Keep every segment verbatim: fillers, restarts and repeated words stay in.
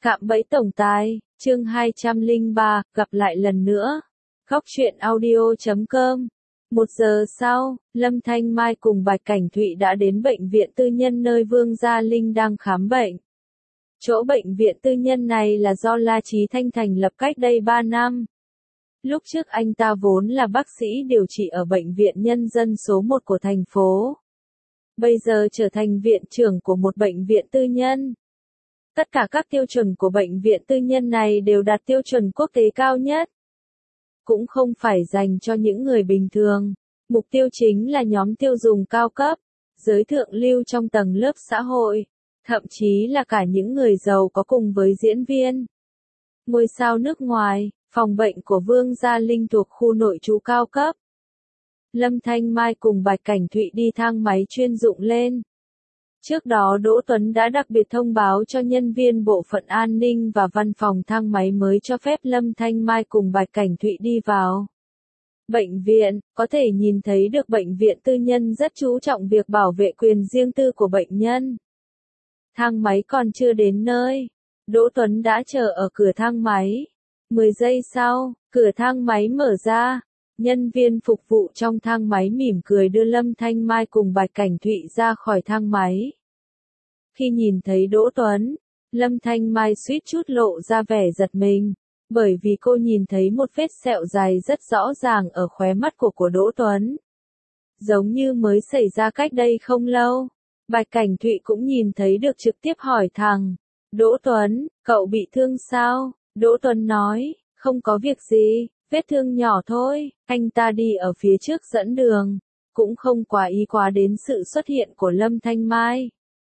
Cạm bẫy tổng tài, chương hai trăm lẻ ba, gặp lại lần nữa. Góc truyện audio chấm com. Một giờ sau, Lâm Thanh Mai cùng Bạch Cảnh Thụy đã đến bệnh viện tư nhân nơi Vương Gia Linh đang khám bệnh. Chỗ bệnh viện tư nhân này là do La Chí Thanh thành lập cách đây ba năm. Lúc trước anh ta vốn là bác sĩ điều trị ở bệnh viện nhân dân số một của thành phố. Bây giờ trở thành viện trưởng của một bệnh viện tư nhân. Tất cả các tiêu chuẩn của bệnh viện tư nhân này đều đạt tiêu chuẩn quốc tế cao nhất. Cũng không phải dành cho những người bình thường. Mục tiêu chính là nhóm tiêu dùng cao cấp, giới thượng lưu trong tầng lớp xã hội, thậm chí là cả những người giàu có cùng với diễn viên. Ngôi sao nước ngoài, phòng bệnh của Vương Gia Linh thuộc khu nội trú cao cấp. Lâm Thanh Mai cùng Bạch Cảnh Thụy đi thang máy chuyên dụng lên. Trước đó Đỗ Tuấn đã đặc biệt thông báo cho nhân viên bộ phận an ninh và văn phòng thang máy mới cho phép Lâm Thanh Mai cùng Bạch Cảnh Thụy đi vào. Bệnh viện, có thể nhìn thấy được bệnh viện tư nhân rất chú trọng việc bảo vệ quyền riêng tư của bệnh nhân. Thang máy còn chưa đến nơi. Đỗ Tuấn đã chờ ở cửa thang máy. mười giây sau, cửa thang máy mở ra. Nhân viên phục vụ trong thang máy mỉm cười đưa Lâm Thanh Mai cùng Bạch Cảnh Thụy ra khỏi thang máy. Khi nhìn thấy Đỗ Tuấn, Lâm Thanh Mai suýt chút lộ ra vẻ giật mình, bởi vì cô nhìn thấy một vết sẹo dài rất rõ ràng ở khóe mắt của của Đỗ Tuấn. Giống như mới xảy ra cách đây không lâu. Bạch Cảnh Thụy cũng nhìn thấy được trực tiếp hỏi thằng Đỗ Tuấn, cậu bị thương sao? Đỗ Tuấn nói, không có việc gì. Vết thương nhỏ thôi, anh ta đi ở phía trước dẫn đường, cũng không quá ý quá đến sự xuất hiện của Lâm Thanh Mai.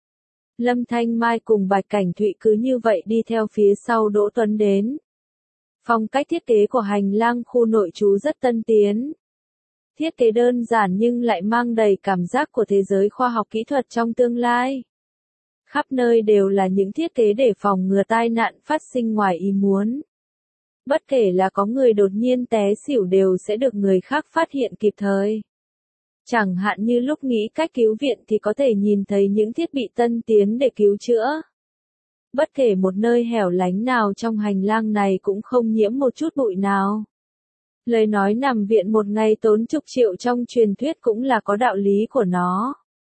Lâm Thanh Mai cùng Bạch Cảnh Thụy cứ như vậy đi theo phía sau Đỗ Tuấn đến. Phong cách thiết kế của hành lang khu nội trú rất tân tiến. Thiết kế đơn giản nhưng lại mang đầy cảm giác của thế giới khoa học kỹ thuật trong tương lai. Khắp nơi đều là những thiết kế để phòng ngừa tai nạn phát sinh ngoài ý muốn. Bất kể là có người đột nhiên té xỉu đều sẽ được người khác phát hiện kịp thời. Chẳng hạn như lúc nghĩ cách cứu viện thì có thể nhìn thấy những thiết bị tân tiến để cứu chữa. Bất kể một nơi hẻo lánh nào trong hành lang này cũng không nhiễm một chút bụi nào. Lời nói nằm viện một ngày tốn chục triệu trong truyền thuyết cũng là có đạo lý của nó.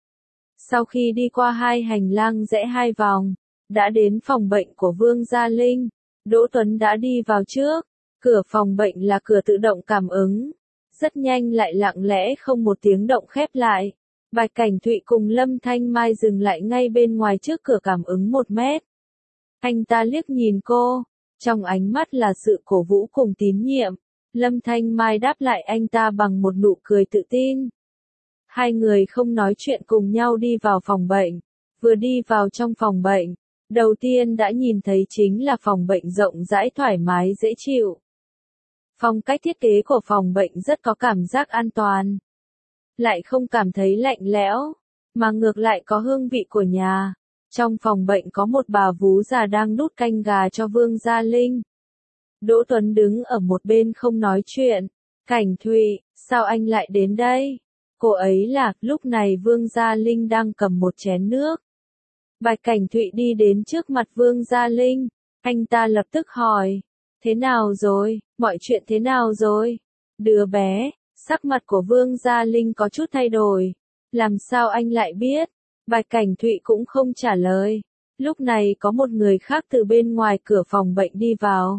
Sau khi đi qua hai hành lang rẽ hai vòng, đã đến phòng bệnh của Vương Gia Linh. Đỗ Tuấn đã đi vào trước. Cửa phòng bệnh là cửa tự động cảm ứng. Rất nhanh lại lặng lẽ không một tiếng động khép lại. Bạch Cảnh Thụy cùng Lâm Thanh Mai dừng lại ngay bên ngoài trước cửa cảm ứng một mét. Anh ta liếc nhìn cô. Trong ánh mắt là sự cổ vũ cùng tín nhiệm. Lâm Thanh Mai đáp lại anh ta bằng một nụ cười tự tin. Hai người không nói chuyện cùng nhau đi vào phòng bệnh. Vừa đi vào trong phòng bệnh, đầu tiên đã nhìn thấy chính là phòng bệnh rộng rãi thoải mái dễ chịu. Phong cách thiết kế của phòng bệnh rất có cảm giác an toàn. Lại không cảm thấy lạnh lẽo, mà ngược lại có hương vị của nhà. Trong phòng bệnh có một bà vú già đang đút canh gà cho Vương Gia Linh. Đỗ Tuấn đứng ở một bên không nói chuyện. Cảnh Thụy, sao anh lại đến đây? Cô ấy là, lúc này Vương Gia Linh đang cầm một chén nước. Bạch Cảnh Thụy đi đến trước mặt Vương Gia Linh. Anh ta lập tức hỏi. Thế nào rồi? Mọi chuyện thế nào rồi? Đứa bé, sắc mặt của Vương Gia Linh có chút thay đổi. Làm sao anh lại biết? Bạch Cảnh Thụy cũng không trả lời. Lúc này có một người khác từ bên ngoài cửa phòng bệnh đi vào.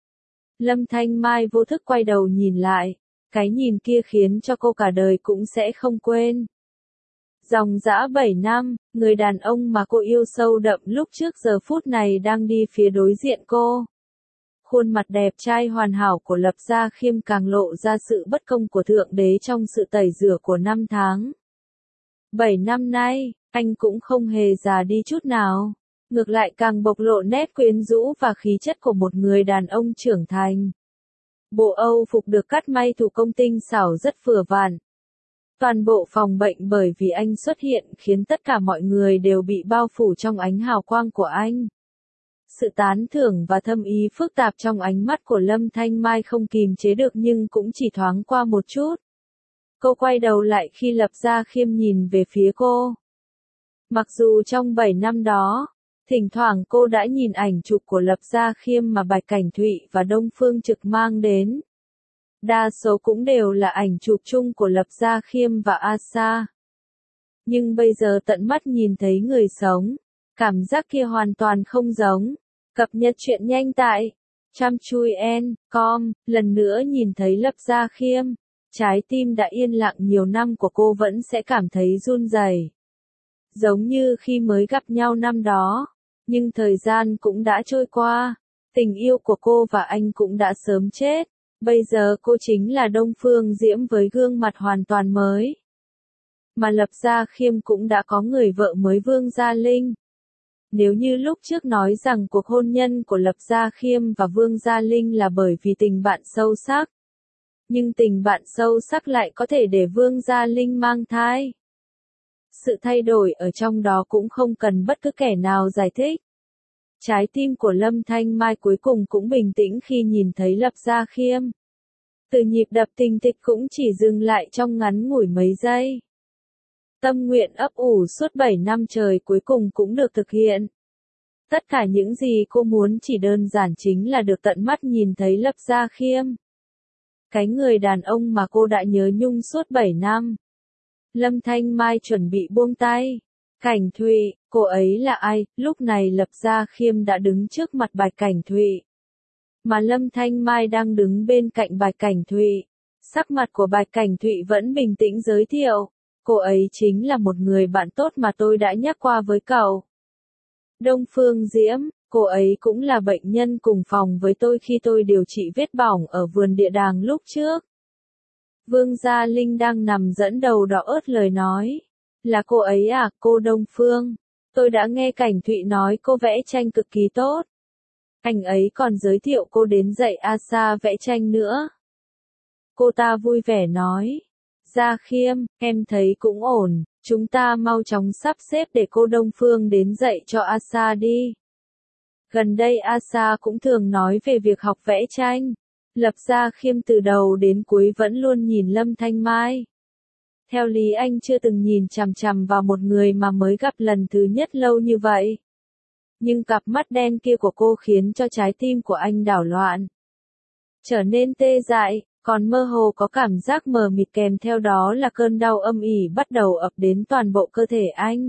Lâm Thanh Mai vô thức quay đầu nhìn lại. Cái nhìn kia khiến cho cô cả đời cũng sẽ không quên. Dòng dã bảy năm, người đàn ông mà cô yêu sâu đậm lúc trước giờ phút này đang đi phía đối diện cô. Khuôn mặt đẹp trai hoàn hảo của Lập Gia Khiêm càng lộ ra sự bất công của Thượng Đế trong sự tẩy rửa của năm tháng. Bảy năm nay, anh cũng không hề già đi chút nào. Ngược lại càng bộc lộ nét quyến rũ và khí chất của một người đàn ông trưởng thành. Bộ Âu phục được cắt may thủ công tinh xảo rất vừa vặn. Toàn bộ phòng bệnh bởi vì anh xuất hiện khiến tất cả mọi người đều bị bao phủ trong ánh hào quang của anh. Sự tán thưởng và thâm ý phức tạp trong ánh mắt của Lâm Thanh Mai không kìm chế được nhưng cũng chỉ thoáng qua một chút. Cô quay đầu lại khi Lập Gia Khiêm nhìn về phía cô. Mặc dù trong bảy năm đó, Thỉnh thoảng cô đã nhìn ảnh chụp của Lập Gia Khiêm mà Bạch Cảnh Thụy và Đông Phương Trực mang đến. Đa số cũng đều là ảnh chụp chung của Lập Gia Khiêm và Asa. Nhưng bây giờ tận mắt nhìn thấy người sống, cảm giác kia hoàn toàn không giống. Cập nhật truyện nhanh tại chăm chui en chấm com, lần nữa nhìn thấy Lập Gia Khiêm, trái tim đã yên lặng nhiều năm của cô vẫn sẽ cảm thấy run rẩy. Giống như khi mới gặp nhau năm đó, nhưng thời gian cũng đã trôi qua, tình yêu của cô và anh cũng đã sớm chết, bây giờ cô chính là Đông Phương Diễm với gương mặt hoàn toàn mới. Mà Lập Gia Khiêm cũng đã có người vợ mới Vương Gia Linh. Nếu như lúc trước nói rằng cuộc hôn nhân của Lập Gia Khiêm và Vương Gia Linh là bởi vì tình bạn sâu sắc, nhưng tình bạn sâu sắc lại có thể để Vương Gia Linh mang thai. Sự thay đổi ở trong đó cũng không cần bất cứ kẻ nào giải thích. Trái tim của Lâm Thanh Mai cuối cùng cũng bình tĩnh khi nhìn thấy Lập Gia Khiêm. Từ nhịp đập tình thịch cũng chỉ dừng lại trong ngắn ngủi mấy giây. Tâm nguyện ấp ủ suốt bảy năm trời cuối cùng cũng được thực hiện. Tất cả những gì cô muốn chỉ đơn giản chính là được tận mắt nhìn thấy Lập Gia Khiêm. Cái người đàn ông mà cô đã nhớ nhung suốt bảy năm. Lâm Thanh Mai chuẩn bị buông tay. Cảnh Thụy, cô ấy là ai? Lúc này Lập Gia Khiêm đã đứng trước mặt Bạch Cảnh Thụy. Mà Lâm Thanh Mai đang đứng bên cạnh Bạch Cảnh Thụy. Sắc mặt của Bạch Cảnh Thụy vẫn bình tĩnh giới thiệu. Cô ấy chính là một người bạn tốt mà tôi đã nhắc qua với cậu. Đông Phương Diễm, cô ấy cũng là bệnh nhân cùng phòng với tôi khi tôi điều trị vết bỏng ở vườn địa đàng lúc trước. Vương Gia Linh đang nằm dẫn đầu đỏ ớt lời nói. Là cô ấy à, cô Đông Phương. Tôi đã nghe Cảnh Thụy nói cô vẽ tranh cực kỳ tốt. Anh ấy còn giới thiệu cô đến dạy Asa vẽ tranh nữa. Cô ta vui vẻ nói. Gia Khiêm, em thấy cũng ổn, chúng ta mau chóng sắp xếp để cô Đông Phương đến dạy cho Asa đi. Gần đây Asa cũng thường nói về việc học vẽ tranh. Lập Gia Khiêm từ đầu đến cuối vẫn luôn nhìn Lâm Thanh Mai. Theo lý anh chưa từng nhìn chằm chằm vào một người mà mới gặp lần thứ nhất lâu như vậy. Nhưng cặp mắt đen kia của cô khiến cho trái tim của anh đảo loạn. Trở nên tê dại, còn mơ hồ có cảm giác mờ mịt kèm theo đó là cơn đau âm ỉ bắt đầu ập đến toàn bộ cơ thể anh.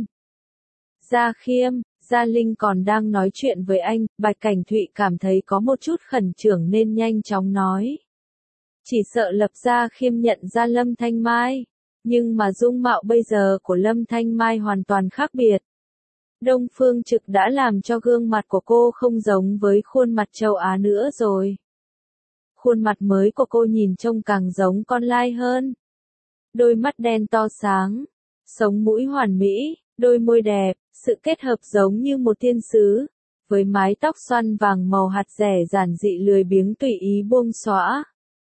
Gia Khiêm, Gia Linh còn đang nói chuyện với anh, Bạch Cảnh Thụy cảm thấy có một chút khẩn trương nên nhanh chóng nói. Chỉ sợ Lập Gia Khiêm nhận ra Lâm Thanh Mai. Nhưng mà dung mạo bây giờ của Lâm Thanh Mai hoàn toàn khác biệt. Đông Phương Trực đã làm cho gương mặt của cô không giống với khuôn mặt châu Á nữa rồi. Khuôn mặt mới của cô nhìn trông càng giống con lai hơn. Đôi mắt đen to sáng, sống mũi hoàn mỹ, đôi môi đẹp, sự kết hợp giống như một thiên sứ, với mái tóc xoăn vàng màu hạt rẻ giản dị lười biếng tùy ý buông xõa.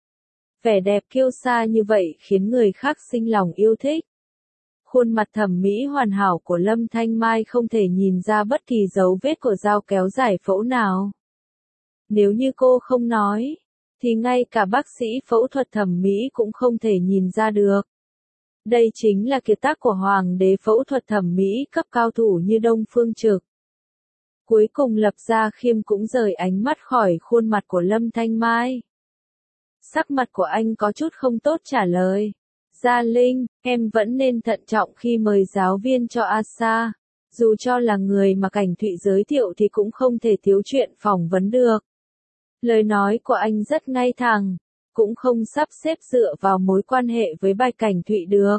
Vẻ đẹp kiêu sa như vậy khiến người khác sinh lòng yêu thích. Khuôn mặt thẩm mỹ hoàn hảo của Lâm Thanh Mai không thể nhìn ra bất kỳ dấu vết của dao kéo giải phẫu nào. Nếu như cô không nói, thì ngay cả bác sĩ phẫu thuật thẩm mỹ cũng không thể nhìn ra được. Đây chính là kiệt tác của hoàng đế phẫu thuật thẩm mỹ cấp cao thủ như Đông Phương Trực. Cuối cùng Lập Gia Khiêm cũng rời ánh mắt khỏi khuôn mặt của Lâm Thanh Mai. Sắc mặt của anh có chút không tốt trả lời. Gia Linh, em vẫn nên thận trọng khi mời giáo viên cho Asa. Dù cho là người mà Cảnh Thụy giới thiệu thì cũng không thể thiếu chuyện phỏng vấn được. Lời nói của anh rất ngay thẳng, cũng không sắp xếp dựa vào mối quan hệ với Bạch Cảnh Thụy được.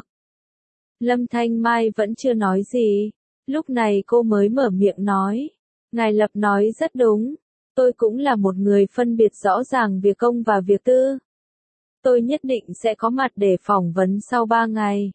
Lâm Thanh Mai vẫn chưa nói gì. Lúc này cô mới mở miệng nói. Ngài Lập nói rất đúng. Tôi cũng là một người phân biệt rõ ràng việc công và việc tư. Tôi nhất định sẽ có mặt để phỏng vấn sau ba ngày.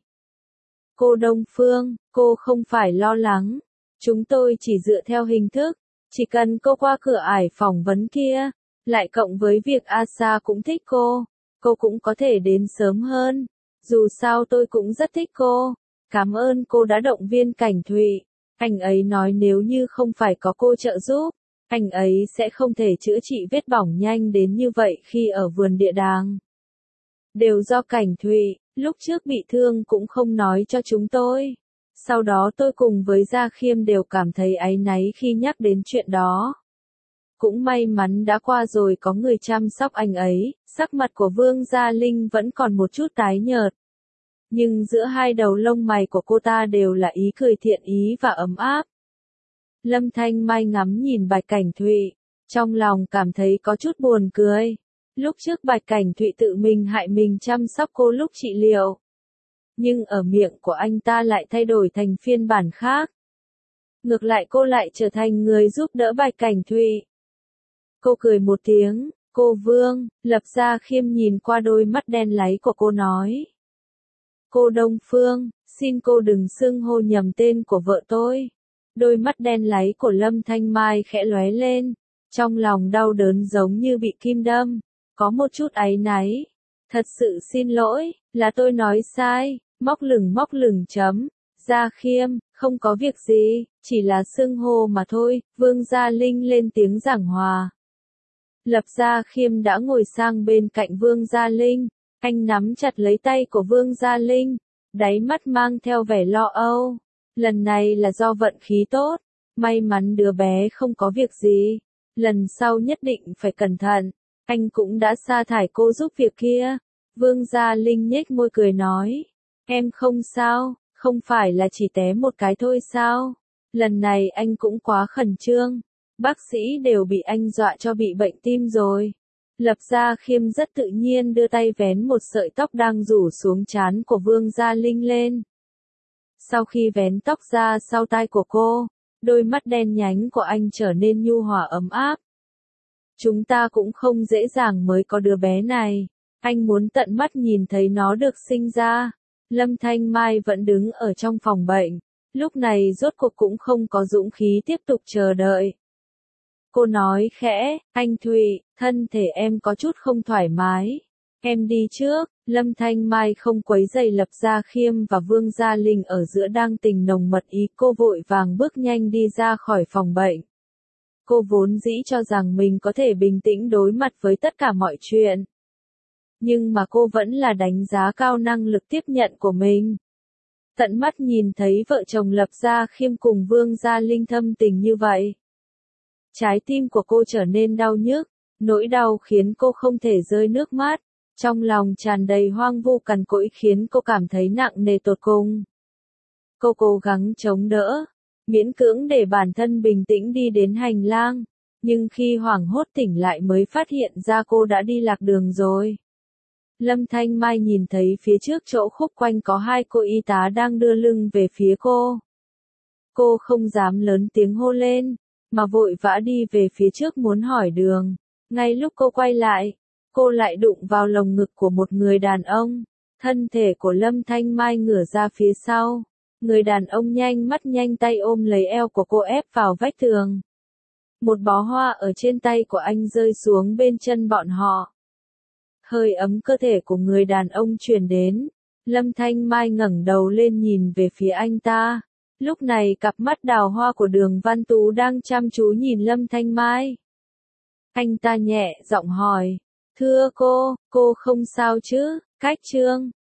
Cô Đông Phương, cô không phải lo lắng. Chúng tôi chỉ dựa theo hình thức. Chỉ cần cô qua cửa ải phỏng vấn kia, lại cộng với việc Asa cũng thích cô, cô cũng có thể đến sớm hơn. Dù sao tôi cũng rất thích cô. Cảm ơn cô đã động viên Cảnh Thụy. Anh ấy nói nếu như không phải có cô trợ giúp, anh ấy sẽ không thể chữa trị vết bỏng nhanh đến như vậy khi ở vườn địa đàng. Đều do Cảnh Thụy, lúc trước bị thương cũng không nói cho chúng tôi. Sau đó tôi cùng với Gia Khiêm đều cảm thấy áy náy khi nhắc đến chuyện đó. Cũng may mắn đã qua rồi có người chăm sóc anh ấy, sắc mặt của Vương Gia Linh vẫn còn một chút tái nhợt. Nhưng giữa hai đầu lông mày của cô ta đều là ý cười thiện ý và ấm áp. Lâm Thanh Mai ngắm nhìn Bạch Cảnh Thụy, trong lòng cảm thấy có chút buồn cười. Lúc trước Bạch Cảnh Thụy tự mình hại mình chăm sóc cô lúc trị liệu. Nhưng ở miệng của anh ta lại thay đổi thành phiên bản khác. Ngược lại cô lại trở thành người giúp đỡ Bạch Cảnh Thụy. Cô cười một tiếng, cô Vương, Lập Gia Khiêm nhìn qua đôi mắt đen láy của cô nói. Cô Đông Phương, xin cô đừng xưng hô nhầm tên của vợ tôi. Đôi mắt đen láy của Lâm Thanh Mai khẽ lóe lên, trong lòng đau đớn giống như bị kim đâm, có một chút áy náy. Thật sự xin lỗi, là tôi nói sai, móc lửng móc lửng chấm. Gia Khiêm, không có việc gì, chỉ là xưng hô mà thôi, Vương Gia Linh lên tiếng giảng hòa. Lập Gia Khiêm đã ngồi sang bên cạnh Vương Gia Linh, anh nắm chặt lấy tay của Vương Gia Linh, đáy mắt mang theo vẻ lo âu. Lần này là do vận khí tốt, may mắn đứa bé không có việc gì, lần sau nhất định phải cẩn thận, anh cũng đã sa thải cô giúp việc kia. Vương Gia Linh nhếch môi cười nói, em không sao, không phải là chỉ té một cái thôi sao, lần này anh cũng quá khẩn trương, bác sĩ đều bị anh dọa cho bị bệnh tim rồi. Lập Gia Khiêm rất tự nhiên đưa tay vén một sợi tóc đang rủ xuống trán của Vương Gia Linh lên. Sau khi vén tóc ra sau tai của cô, đôi mắt đen nhánh của anh trở nên nhu hòa ấm áp. Chúng ta cũng không dễ dàng mới có đứa bé này, anh muốn tận mắt nhìn thấy nó được sinh ra. Lâm Thanh Mai vẫn đứng ở trong phòng bệnh, lúc này rốt cuộc cũng không có dũng khí tiếp tục chờ đợi. Cô nói khẽ, anh Thụy, thân thể em có chút không thoải mái. Em đi trước. Lâm Thanh Mai không quấy rầy Lập Gia Khiêm và Vương Gia Linh ở giữa đang tình nồng mật ý, cô vội vàng bước nhanh đi ra khỏi phòng bệnh. Cô vốn dĩ cho rằng mình có thể bình tĩnh đối mặt với tất cả mọi chuyện. Nhưng mà cô vẫn là đánh giá cao năng lực tiếp nhận của mình. Tận mắt nhìn thấy vợ chồng Lập Gia Khiêm cùng Vương Gia Linh thâm tình như vậy. Trái tim của cô trở nên đau nhức, nỗi đau khiến cô không thể rơi nước mắt. Trong lòng tràn đầy hoang vu cằn cỗi khiến cô cảm thấy nặng nề tột cùng. Cô cố gắng chống đỡ, miễn cưỡng để bản thân bình tĩnh đi đến hành lang, nhưng khi hoảng hốt tỉnh lại mới phát hiện ra cô đã đi lạc đường rồi. Lâm Thanh Mai nhìn thấy phía trước chỗ khúc quanh có hai cô y tá đang đưa lưng về phía cô. Cô không dám lớn tiếng hô lên, mà vội vã đi về phía trước muốn hỏi đường. Ngay lúc cô quay lại, cô lại đụng vào lồng ngực của một người đàn ông. Thân thể của Lâm Thanh Mai ngửa ra phía sau. Người đàn ông nhanh mắt nhanh tay ôm lấy eo của cô ép vào vách tường. Một bó hoa ở trên tay của anh rơi xuống bên chân bọn họ. Hơi ấm cơ thể của người đàn ông truyền đến. Lâm Thanh Mai ngẩng đầu lên nhìn về phía anh ta. Lúc này cặp mắt đào hoa của Đường Văn Tú đang chăm chú nhìn Lâm Thanh Mai. Anh ta nhẹ giọng hỏi. Thưa cô, cô không sao chứ? Cách Trương,